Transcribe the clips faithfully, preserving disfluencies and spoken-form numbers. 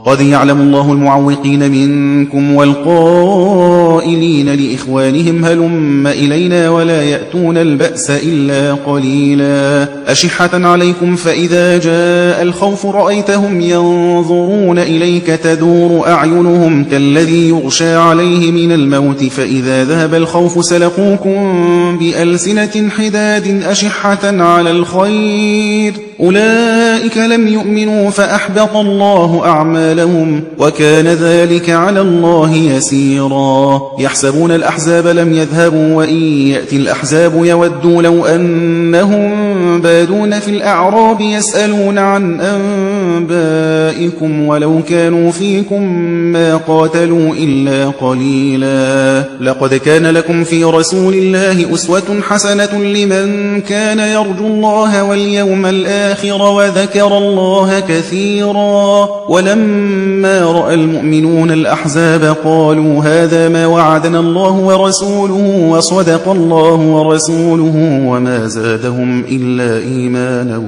قد يعلم الله المعوقين منكم والقائلين لإخوانهم هلم إلينا ولا يأتون البأس إلا قليلا أشحة عليكم فإذا جاء الخوف رأيتهم ينظرون إليك تدور أعينهم كالذي يغشى عليه من الموت فإذا ذهب الخوف سلقوكم بألسنة حداد أشحة على الخير أولئك لم يؤمنوا فأحبط الله أعمالهم وكان ذلك على الله يسيرا يحسبون الأحزاب لم يذهبوا وإن يأتي الأحزاب يودوا لو أنهم بادون في الأعراب يسألون عن أنبائكم ولو كانوا فيكم ما قاتلوا إلا قليلا لقد كان لكم في رسول الله أسوة حسنة لمن كان يرجو الله واليوم الآخر وذكر الله كثيرا ولما رأى المؤمنون الأحزاب قالوا هذا ما وعدنا الله ورسوله وصدق الله ورسوله وما زادهم إلا إيمانا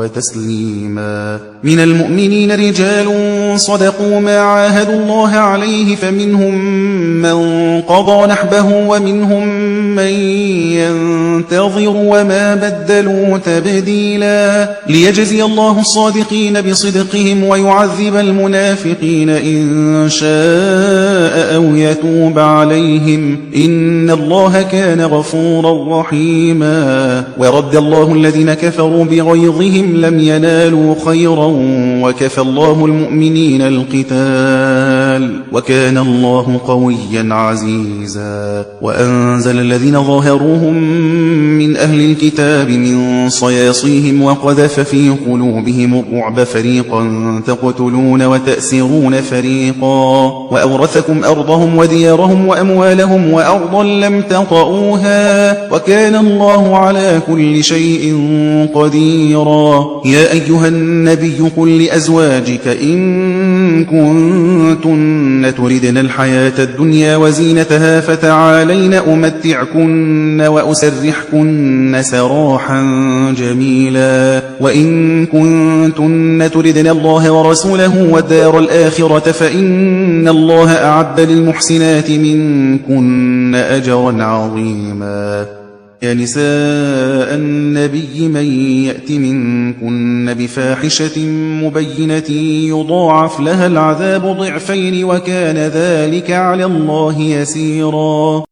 وتسليما من المؤمنين رجال صدقوا ما عاهدوا الله عليه فمنهم من قضى نحبه ومنهم من ينتظر وما بدلوا تبديلا ليجزي الله الصادقين بصدقهم ويعذب المنافقين إن شاء أو يتوب عليهم إن الله كان غفورا رحيما ورد الله الذين كفروا بغيظهم لم ينالوا خيرا وكفى الله المؤمنين القتال وكان الله قويا عزيزا وأنزل الذين ظاهروهم من أهل الكتاب من صياصيهم وقذف في قلوبهم الرعب فريقا تقتلون وتأسرون فريقا وأورثكم أرضهم وديارهم وأموالهم وأرضا لم تطئوها وكان الله على كل شيء قديرا يا أيها النبي قل لأزواجك إن كنتن تردن الحياة الدنيا وزينتها فتعالين أمتعكن وأسرحكن سراحا جميلا وإن كنتن تردن الله ورسوله والدار الآخرة فإن الله أعد للمحسنات منكن أجرا عظيما يا نساء النبي من يأت منكن بفاحشة مبينة يضاعف لها العذاب ضعفين وكان ذلك على الله يسيرا